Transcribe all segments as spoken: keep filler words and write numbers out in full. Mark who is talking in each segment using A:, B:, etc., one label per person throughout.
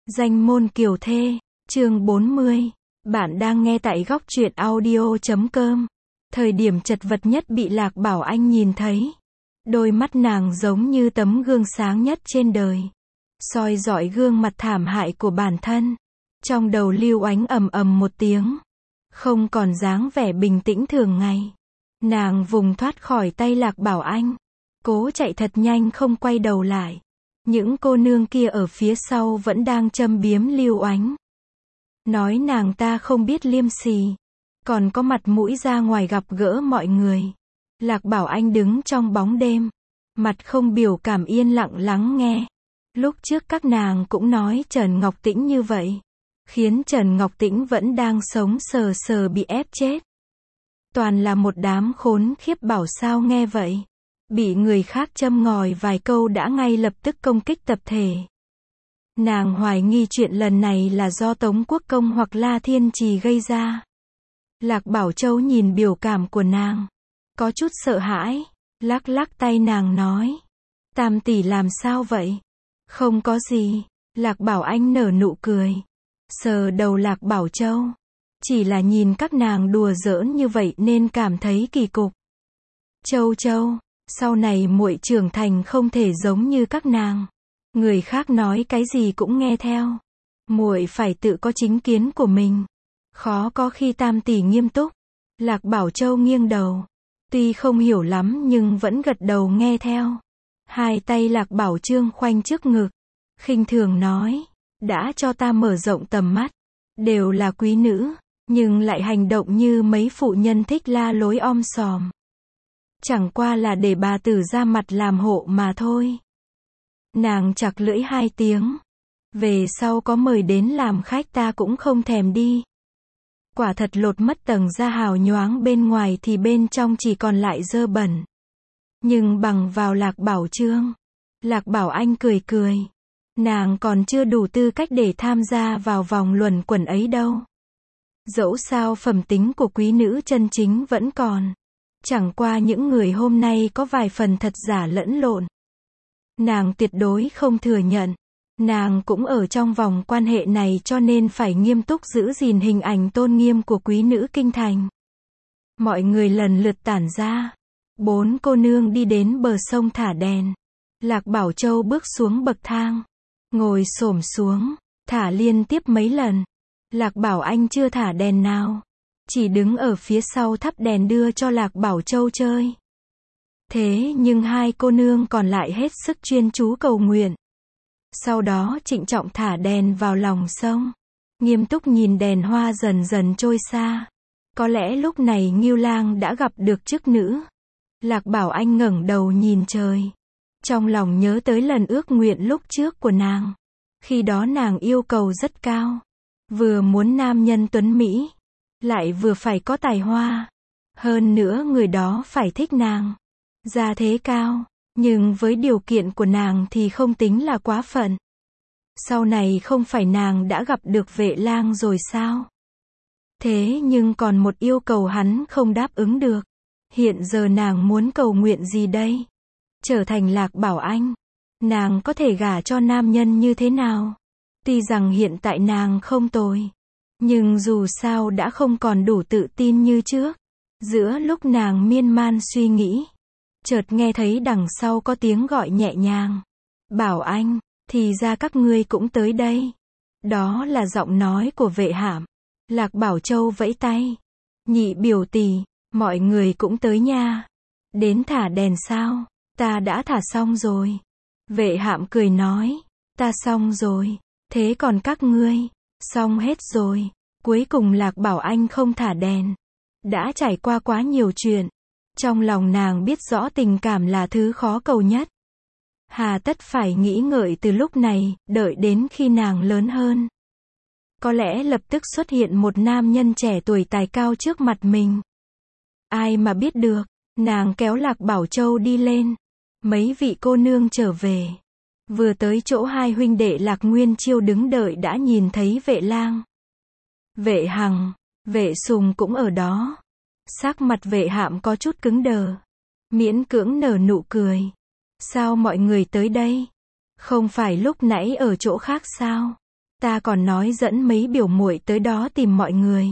A: Danh môn kiều thê, chương bốn mươi. Bạn đang nghe tại góc truyện audio chấm com. Thời điểm chật vật nhất bị Lạc Bảo Anh nhìn thấy. Đôi mắt nàng giống như tấm gương sáng nhất trên đời. Soi rọi gương mặt thảm hại của bản thân. Trong đầu Lưu Ánh ầm ầm một tiếng. Không còn dáng vẻ bình tĩnh thường ngày. Nàng vùng thoát khỏi tay Lạc Bảo Anh. Cố chạy thật nhanh không quay đầu lại. Những cô nương kia ở phía sau vẫn đang châm biếm Lưu Ánh. Nói nàng ta không biết liêm sỉ. Còn có mặt mũi ra ngoài gặp gỡ mọi người. Lạc Bảo Anh đứng trong bóng đêm. Mặt không biểu cảm yên lặng lắng nghe. Lúc trước các nàng cũng nói Trần Ngọc Tĩnh như vậy. Khiến Trần Ngọc Tĩnh vẫn đang sống sờ sờ bị ép chết. Toàn là một đám khốn khiếp bảo sao nghe vậy. Bị người khác châm ngòi vài câu đã ngay lập tức công kích tập thể. Nàng hoài nghi chuyện lần này là do Tống Quốc Công hoặc La Thiên Trì gây ra. Lạc Bảo Châu nhìn biểu cảm của nàng. Có chút sợ hãi. Lắc lắc tay nàng nói. Tam tỷ làm sao vậy? Không có gì. Lạc Bảo Anh nở nụ cười. Sờ đầu Lạc Bảo Châu. Chỉ là nhìn các nàng đùa giỡn như vậy nên cảm thấy kỳ cục. Châu Châu. Sau này muội trưởng thành không thể giống như các nàng. Người khác nói cái gì cũng nghe theo. Muội phải tự có chính kiến của mình. Khó có khi Tam tỷ nghiêm túc. Lạc Bảo Châu nghiêng đầu. Tuy không hiểu lắm nhưng vẫn gật đầu nghe theo. Hai tay Lạc Bảo Trương khoanh trước ngực. Khinh thường nói. Đã cho ta mở rộng tầm mắt. Đều là quý nữ. Nhưng lại hành động như mấy phụ nhân thích la lối om sòm. Chẳng qua là để bà tử ra mặt làm hộ mà thôi. Nàng chặt lưỡi hai tiếng. Về sau có mời đến làm khách ta cũng không thèm đi. Quả thật lột mất tầng da hào nhoáng bên ngoài thì bên trong chỉ còn lại dơ bẩn. Nhưng bằng vào Lạc Bảo Trương. Lạc Bảo Anh cười cười. Nàng còn chưa đủ tư cách để tham gia vào vòng luẩn quẩn ấy đâu. Dẫu sao phẩm tính của quý nữ chân chính vẫn còn. Chẳng qua những người hôm nay có vài phần thật giả lẫn lộn. Nàng tuyệt đối không thừa nhận. Nàng cũng ở trong vòng quan hệ này cho nên phải nghiêm túc giữ gìn hình ảnh tôn nghiêm của quý nữ kinh thành. Mọi người lần lượt tản ra. Bốn cô nương đi đến bờ sông thả đèn. Lạc Bảo Châu bước xuống bậc thang. Ngồi xổm xuống. Thả liên tiếp mấy lần. Lạc Bảo Anh chưa thả đèn nào. Chỉ đứng ở phía sau thắp đèn đưa cho Lạc Bảo Châu chơi. Thế nhưng hai cô nương còn lại hết sức chuyên chú cầu nguyện. Sau đó trịnh trọng thả đèn vào lòng sông. Nghiêm túc nhìn đèn hoa dần dần trôi xa. Có lẽ lúc này Ngưu Lang đã gặp được chức nữ. Lạc Bảo Anh ngẩng đầu nhìn trời. Trong lòng nhớ tới lần ước nguyện lúc trước của nàng. Khi đó nàng yêu cầu rất cao. Vừa muốn nam nhân tuấn Mỹ. Lại vừa phải có tài hoa. Hơn nữa người đó phải thích nàng. Gia thế cao. Nhưng với điều kiện của nàng thì không tính là quá phận. Sau này không phải nàng đã gặp được Vệ Lang rồi sao? Thế nhưng còn một yêu cầu hắn không đáp ứng được. Hiện giờ nàng muốn cầu nguyện gì đây? Trở thành Lạc Bảo Anh. Nàng có thể gả cho nam nhân như thế nào? Tuy rằng hiện tại nàng không tồi. Nhưng dù sao đã không còn đủ tự tin như trước. Giữa lúc nàng miên man suy nghĩ. Chợt nghe thấy đằng sau có tiếng gọi nhẹ nhàng. Bảo Anh, thì ra các ngươi cũng tới đây. Đó là giọng nói của Vệ Hạm. Lạc Bảo Châu vẫy tay. Nhị biểu tỷ, mọi người cũng tới nha. Đến thả đèn sao? Ta đã thả xong rồi. Vệ Hạm cười nói. Ta xong rồi. Thế còn các ngươi? Xong hết rồi. Cuối cùng Lạc Bảo Anh không thả đèn. Đã trải qua quá nhiều chuyện. Trong lòng nàng biết rõ tình cảm là thứ khó cầu nhất. Hà tất phải nghĩ ngợi từ lúc này, đợi đến khi nàng lớn hơn. Có lẽ lập tức xuất hiện một nam nhân trẻ tuổi tài cao trước mặt mình. Ai mà biết được, nàng kéo Lạc Bảo Châu đi lên. Mấy vị cô nương trở về. Vừa tới chỗ hai huynh đệ Lạc Nguyên Chiêu đứng đợi đã nhìn thấy Vệ Lang. Vệ Hằng, Vệ Sùng cũng ở đó. Sắc mặt Vệ Hạm có chút cứng đờ. Miễn cưỡng nở nụ cười. Sao mọi người tới đây? Không phải lúc nãy ở chỗ khác sao? Ta còn nói dẫn mấy biểu muội tới đó tìm mọi người.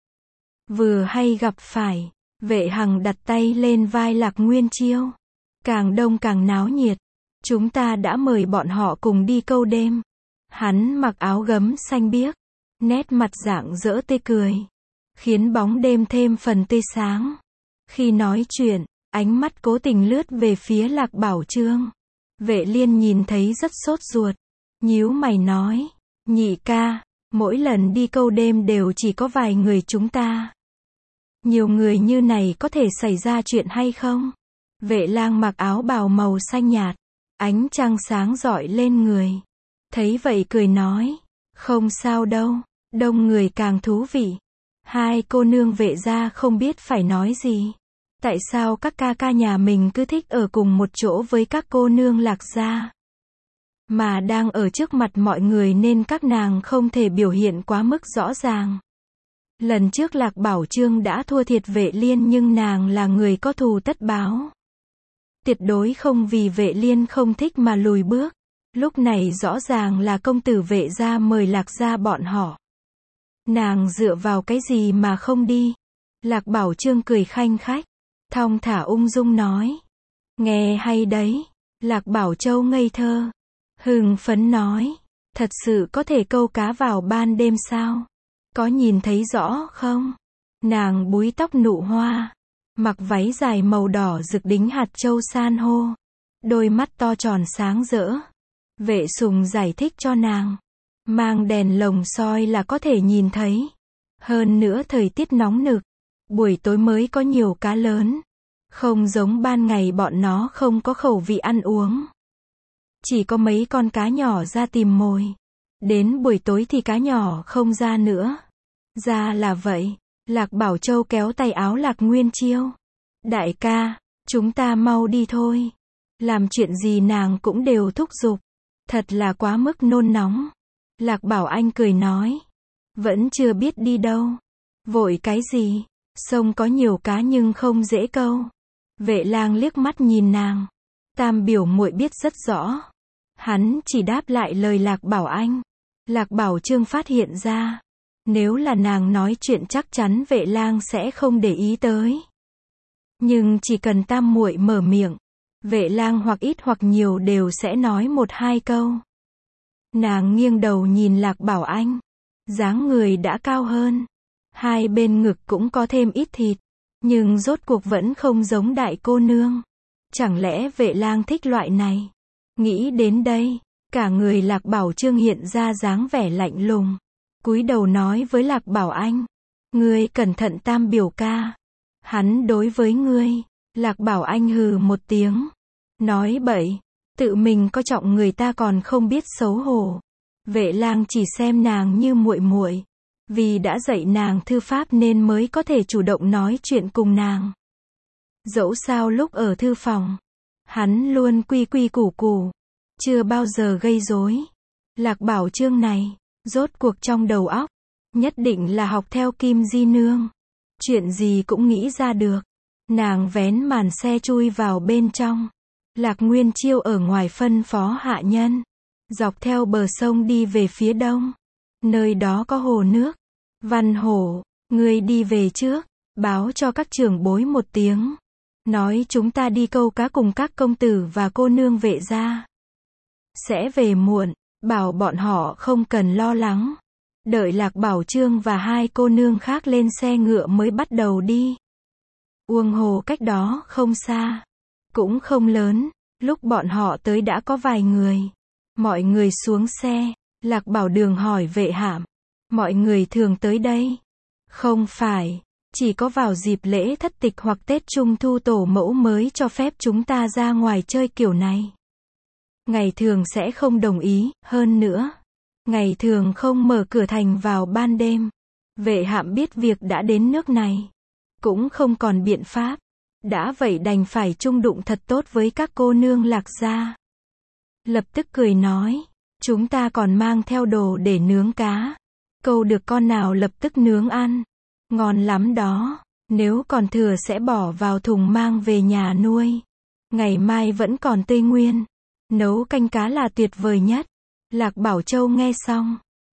A: Vừa hay gặp phải, Vệ Hằng đặt tay lên vai Lạc Nguyên Chiêu. Càng đông càng náo nhiệt. Chúng ta đã mời bọn họ cùng đi câu đêm. Hắn mặc áo gấm xanh biếc, nét mặt rạng rỡ tươi cười, khiến bóng đêm thêm phần tươi sáng. Khi nói chuyện, ánh mắt cố tình lướt về phía Lạc Bảo Chương. Vệ Liên nhìn thấy rất sốt ruột, nhíu mày nói, nhị ca, mỗi lần đi câu đêm đều chỉ có vài người chúng ta. Nhiều người như này có thể xảy ra chuyện hay không? Vệ Lang mặc áo bào màu xanh nhạt, ánh trăng sáng rọi lên người. Thấy vậy cười nói, không sao đâu, đông người càng thú vị. Hai cô nương Vệ gia không biết phải nói gì. Tại sao các ca ca nhà mình cứ thích ở cùng một chỗ với các cô nương Lạc gia? Mà đang ở trước mặt mọi người nên các nàng không thể biểu hiện quá mức rõ ràng. Lần trước Lạc Bảo Chương đã thua thiệt Vệ Liên nhưng nàng là người có thù tất báo. Tuyệt đối không vì Vệ Liên không thích mà lùi bước. Lúc này rõ ràng là công tử Vệ gia mời Lạc gia bọn họ. Nàng dựa vào cái gì mà không đi? Lạc Bảo Chương cười khanh khách, thong thả ung dung nói. Nghe hay đấy. Lạc Bảo Châu ngây thơ, hưng phấn nói, thật sự có thể câu cá vào ban đêm sao? Có nhìn thấy rõ không? Nàng búi tóc nụ hoa, mặc váy dài màu đỏ rực đính hạt châu san hô, đôi mắt to tròn sáng rỡ. Vệ Sùng giải thích cho nàng, mang đèn lồng soi là có thể nhìn thấy. Hơn nữa thời tiết nóng nực, buổi tối mới có nhiều cá lớn. Không giống ban ngày bọn nó không có khẩu vị ăn uống. Chỉ có mấy con cá nhỏ ra tìm mồi. Đến buổi tối thì cá nhỏ không ra nữa. Ra là vậy. Lạc Bảo Châu kéo tay áo Lạc Nguyên Chiêu. Đại ca, chúng ta mau đi thôi. Làm chuyện gì nàng cũng đều thúc giục. Thật là quá mức nôn nóng. Lạc Bảo Anh cười nói. Vẫn chưa biết đi đâu. Vội cái gì? Sông có nhiều cá nhưng không dễ câu. Vệ Lang liếc mắt nhìn nàng. Tam biểu muội biết rất rõ. Hắn chỉ đáp lại lời Lạc Bảo Anh. Lạc Bảo Chương phát hiện ra. Nếu là nàng nói chuyện chắc chắn Vệ Lang sẽ không để ý tới. Nhưng chỉ cần tam muội mở miệng, Vệ Lang hoặc ít hoặc nhiều đều sẽ nói một hai câu. Nàng nghiêng đầu nhìn Lạc Bảo Anh. Dáng người đã cao hơn. Hai bên ngực cũng có thêm ít thịt. Nhưng rốt cuộc vẫn không giống đại cô nương. Chẳng lẽ Vệ Lang thích loại này? Nghĩ đến đây, cả người Lạc Bảo Chương hiện ra dáng vẻ lạnh lùng. Cúi đầu nói với Lạc Bảo Anh. Ngươi cẩn thận tam biểu ca. Hắn đối với ngươi. Lạc Bảo Anh hừ một tiếng. Nói bậy. Tự mình có trọng người ta còn không biết xấu hổ. Vệ Lang chỉ xem nàng như muội muội. Vì đã dạy nàng thư pháp nên mới có thể chủ động nói chuyện cùng nàng. Dẫu sao lúc ở thư phòng, hắn luôn quy quy củ củ, chưa bao giờ gây rối. Lạc Bảo Chương này, rốt cuộc trong đầu óc, nhất định là học theo Kim Di Nương. Chuyện gì cũng nghĩ ra được. Nàng vén màn xe chui vào bên trong. Lạc Nguyên Chiêu ở ngoài phân phó hạ nhân. Dọc theo bờ sông đi về phía đông. Nơi đó có hồ nước. Văn Hổ, ngươi đi về trước, báo cho các trưởng bối một tiếng. Nói chúng ta đi câu cá cùng các công tử và cô nương Vệ gia. Sẽ về muộn, bảo bọn họ không cần lo lắng. Đợi Lạc Bảo Chương và hai cô nương khác lên xe ngựa mới bắt đầu đi. Uông hồ cách đó không xa, cũng không lớn. Lúc bọn họ tới đã có vài người. Mọi người xuống xe, Lạc Bảo Đường hỏi Vệ Hạm. Mọi người thường tới đây. Không phải, chỉ có vào dịp lễ thất tịch hoặc Tết Trung Thu tổ mẫu mới cho phép chúng ta ra ngoài chơi kiểu này. Ngày thường sẽ không đồng ý, hơn nữa. Ngày thường không mở cửa thành vào ban đêm. Vệ Hạm biết việc đã đến nước này. Cũng không còn biện pháp. Đã vậy đành phải chung đụng thật tốt với các cô nương Lạc gia. Lập tức cười nói. Chúng ta còn mang theo đồ để nướng cá. Câu được con nào lập tức nướng ăn. Ngon lắm đó. Nếu còn thừa sẽ bỏ vào thùng mang về nhà nuôi. Ngày mai vẫn còn tươi nguyên. Nấu canh cá là tuyệt vời nhất. Lạc Bảo Châu nghe xong.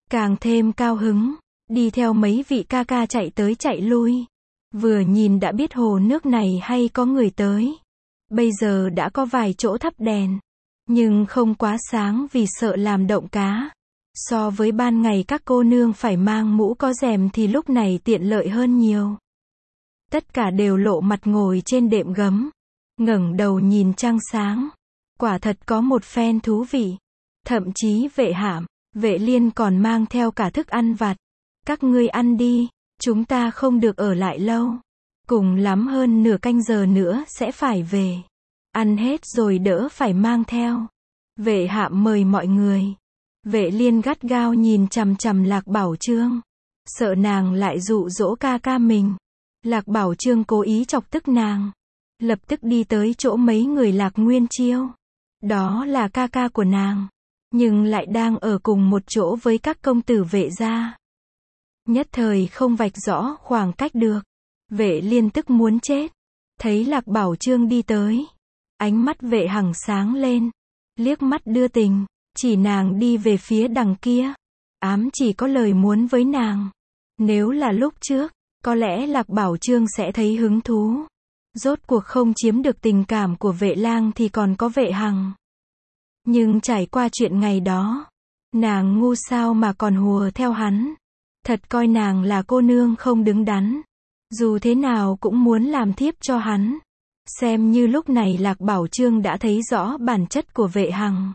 A: càng thêm cao hứng, đi theo mấy vị ca ca chạy tới chạy lui. Vừa nhìn đã biết hồ nước này hay có người tới. Bây giờ đã có vài chỗ thắp đèn, nhưng không quá sáng vì sợ làm động cá. So với ban ngày các cô nương phải mang mũ có rèm thì lúc này tiện lợi hơn nhiều. Tất cả đều lộ mặt ngồi trên đệm gấm, ngẩng đầu nhìn trăng sáng. Quả thật có một phen thú vị. Thậm chí Vệ Hạm, Vệ Liên còn mang theo cả thức ăn vặt. Các ngươi ăn đi, chúng ta không được ở lại lâu. Cùng lắm hơn nửa canh giờ nữa sẽ phải về. Ăn hết rồi đỡ phải mang theo. Vệ Hạm mời mọi người. Vệ Liên gắt gao nhìn chằm chằm Lạc Bảo Chương, sợ nàng lại dụ dỗ ca ca mình. Lạc Bảo Chương cố ý chọc tức nàng, lập tức đi tới chỗ mấy người Lạc Nguyên Chiêu. Đó là ca ca của nàng, nhưng lại đang ở cùng một chỗ với các công tử Vệ gia. Nhất thời không vạch rõ khoảng cách được. Vệ Liên tức muốn chết. Thấy Lạc Bảo Chương đi tới, ánh mắt Vệ Hằng sáng lên, liếc mắt đưa tình, chỉ nàng đi về phía đằng kia, ám chỉ có lời muốn với nàng. Nếu là lúc trước, có lẽ Lạc Bảo Chương sẽ thấy hứng thú. Rốt cuộc không chiếm được tình cảm của Vệ Lang thì còn có Vệ Hằng. Nhưng trải qua chuyện ngày đó, nàng ngu sao mà còn hùa theo hắn. Thật coi nàng là cô nương không đứng đắn. Dù thế nào cũng muốn làm thiếp cho hắn. Xem như lúc này Lạc Bảo Chương đã thấy rõ bản chất của Vệ Hằng.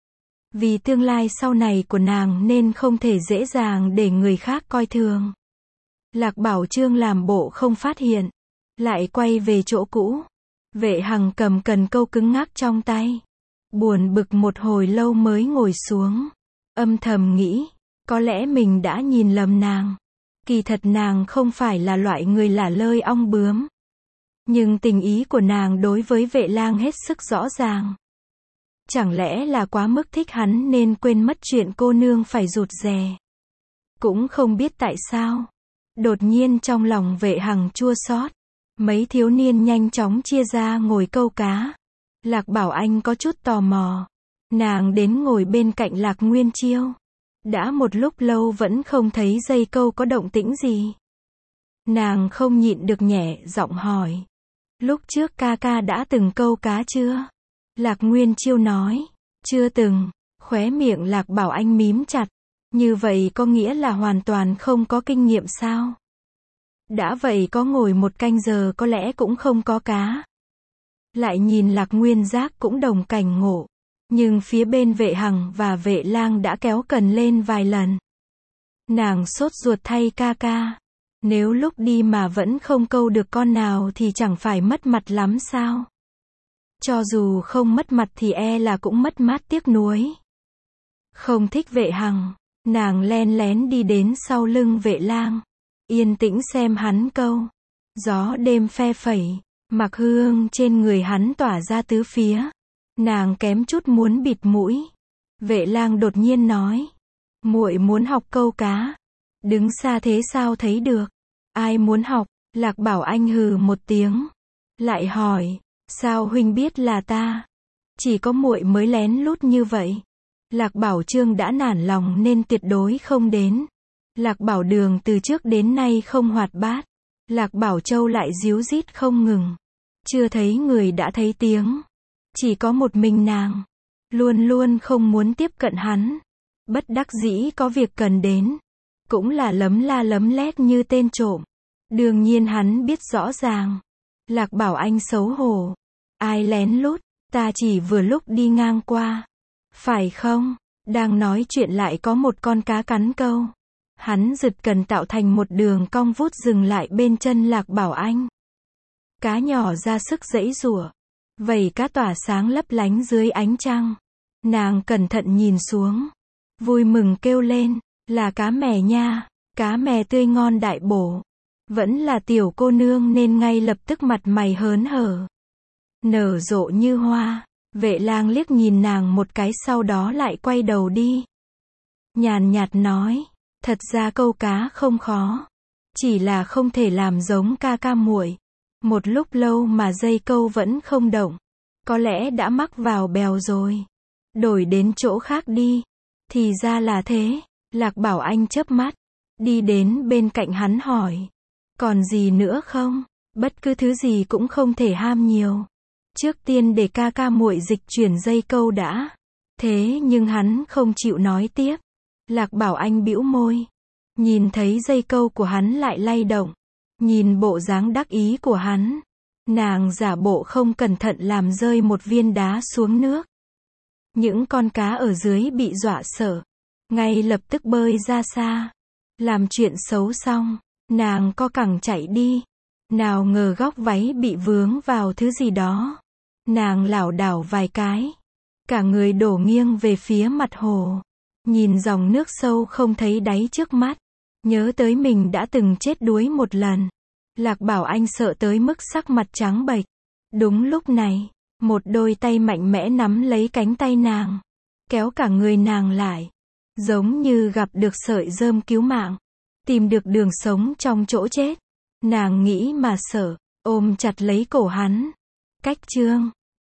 A: Vì tương lai sau này của nàng nên không thể dễ dàng để người khác coi thường. Lạc Bảo Chương làm bộ không phát hiện, lại quay về chỗ cũ. Vệ Hằng cầm cần câu cứng ngắc trong tay, buồn bực một hồi lâu mới ngồi xuống, âm thầm nghĩ, có lẽ mình đã nhìn lầm nàng. Kỳ thật nàng không phải là loại người lả lơi ong bướm. Nhưng tình ý của nàng đối với Vệ Lang hết sức rõ ràng. Chẳng lẽ là quá mức thích hắn nên quên mất chuyện cô nương phải rụt rè. Cũng không biết tại sao. Đột nhiên trong lòng Vệ Hằng chua xót. Mấy thiếu niên nhanh chóng chia ra ngồi câu cá. Lạc Bảo Anh có chút tò mò. Nàng đến ngồi bên cạnh Lạc Nguyên Chiêu. Đã một lúc lâu vẫn không thấy dây câu có động tĩnh gì. Nàng không nhịn được nhẹ giọng hỏi. Lúc trước ca ca đã từng câu cá chưa? Lạc Nguyên Chiêu nói. Chưa từng. Khóe miệng Lạc Bảo Anh mím chặt. Như vậy có nghĩa là hoàn toàn không có kinh nghiệm sao? Đã vậy có ngồi một canh giờ có lẽ cũng không có cá. Lại nhìn Lạc Nguyên Giác cũng đồng cảnh ngộ. Nhưng phía bên Vệ Hằng và Vệ Lang đã kéo cần lên vài lần. Nàng sốt ruột thay ca ca. Nếu lúc đi mà vẫn không câu được con nào thì chẳng phải mất mặt lắm sao? Cho dù không mất mặt thì e là cũng mất mát tiếc nuối. Không thích Vệ Hằng, nàng len lén đi đến sau lưng Vệ Lang, yên tĩnh xem hắn câu. Gió đêm phe phẩy, mặc hương trên người hắn tỏa ra tứ phía. Nàng kém chút muốn bịt mũi. Vệ Lang đột nhiên nói, muội muốn học câu cá. Đứng xa thế sao thấy được? Ai muốn học? Lạc Bảo Anh hừ một tiếng, lại hỏi, sao huynh biết là ta? Chỉ có muội mới lén lút như vậy. Lạc Bảo Chương đã nản lòng nên tuyệt đối không đến. Lạc Bảo Đường từ trước đến nay không hoạt bát. Lạc Bảo Châu lại díu dít không ngừng. Chưa thấy người đã thấy tiếng. Chỉ có một mình nàng, luôn luôn không muốn tiếp cận hắn. Bất đắc dĩ có việc cần đến, cũng là lấm la lấm lét như tên trộm. Đương nhiên hắn biết rõ ràng. Lạc Bảo Anh xấu hổ. Ai lén lút, ta chỉ vừa lúc đi ngang qua. Phải không? Đang nói chuyện lại có một con cá cắn câu. Hắn giật cần tạo thành một đường cong vút dừng lại bên chân Lạc Bảo Anh. Cá nhỏ ra sức giãy giụa. Vảy cá tỏa sáng lấp lánh dưới ánh trăng. Nàng cẩn thận nhìn xuống, vui mừng kêu lên, là cá mè nha, cá mè tươi ngon đại bổ. Vẫn là tiểu cô nương nên ngay lập tức mặt mày hớn hở, nở rộ như hoa. Vệ Lang liếc nhìn nàng một cái sau đó lại quay đầu đi. Nhàn nhạt nói, thật ra câu cá không khó, chỉ là không thể làm giống ca ca muội. Một lúc lâu mà dây câu vẫn không động, có lẽ đã mắc vào bèo rồi. Đổi đến chỗ khác đi. Thì ra là thế. Lạc Bảo Anh chớp mắt, đi đến bên cạnh hắn hỏi. Còn gì nữa không? Bất cứ thứ gì cũng không thể ham nhiều. Trước tiên để ca ca muội dịch chuyển dây câu đã. Thế nhưng hắn không chịu nói tiếp. Lạc Bảo Anh bĩu môi. Nhìn thấy dây câu của hắn lại lay động. Nhìn bộ dáng đắc ý của hắn. Nàng giả bộ không cẩn thận làm rơi một viên đá xuống nước. Những con cá ở dưới bị dọa sợ. Ngay lập tức bơi ra xa. Làm chuyện xấu xong, nàng co cẳng chạy đi. Nào ngờ góc váy bị vướng vào thứ gì đó. Nàng lảo đảo vài cái. Cả người đổ nghiêng về phía mặt hồ. Nhìn dòng nước sâu không thấy đáy trước mắt. Nhớ tới mình đã từng chết đuối một lần. Lạc Bảo Anh sợ tới mức sắc mặt trắng bệch. Đúng lúc này, một đôi tay mạnh mẽ nắm lấy cánh tay nàng. Kéo cả người nàng lại. Giống như gặp được sợi rơm cứu mạng. Tìm được đường sống trong chỗ chết. Nàng nghĩ mà sợ, ôm chặt lấy cổ hắn. Cách chương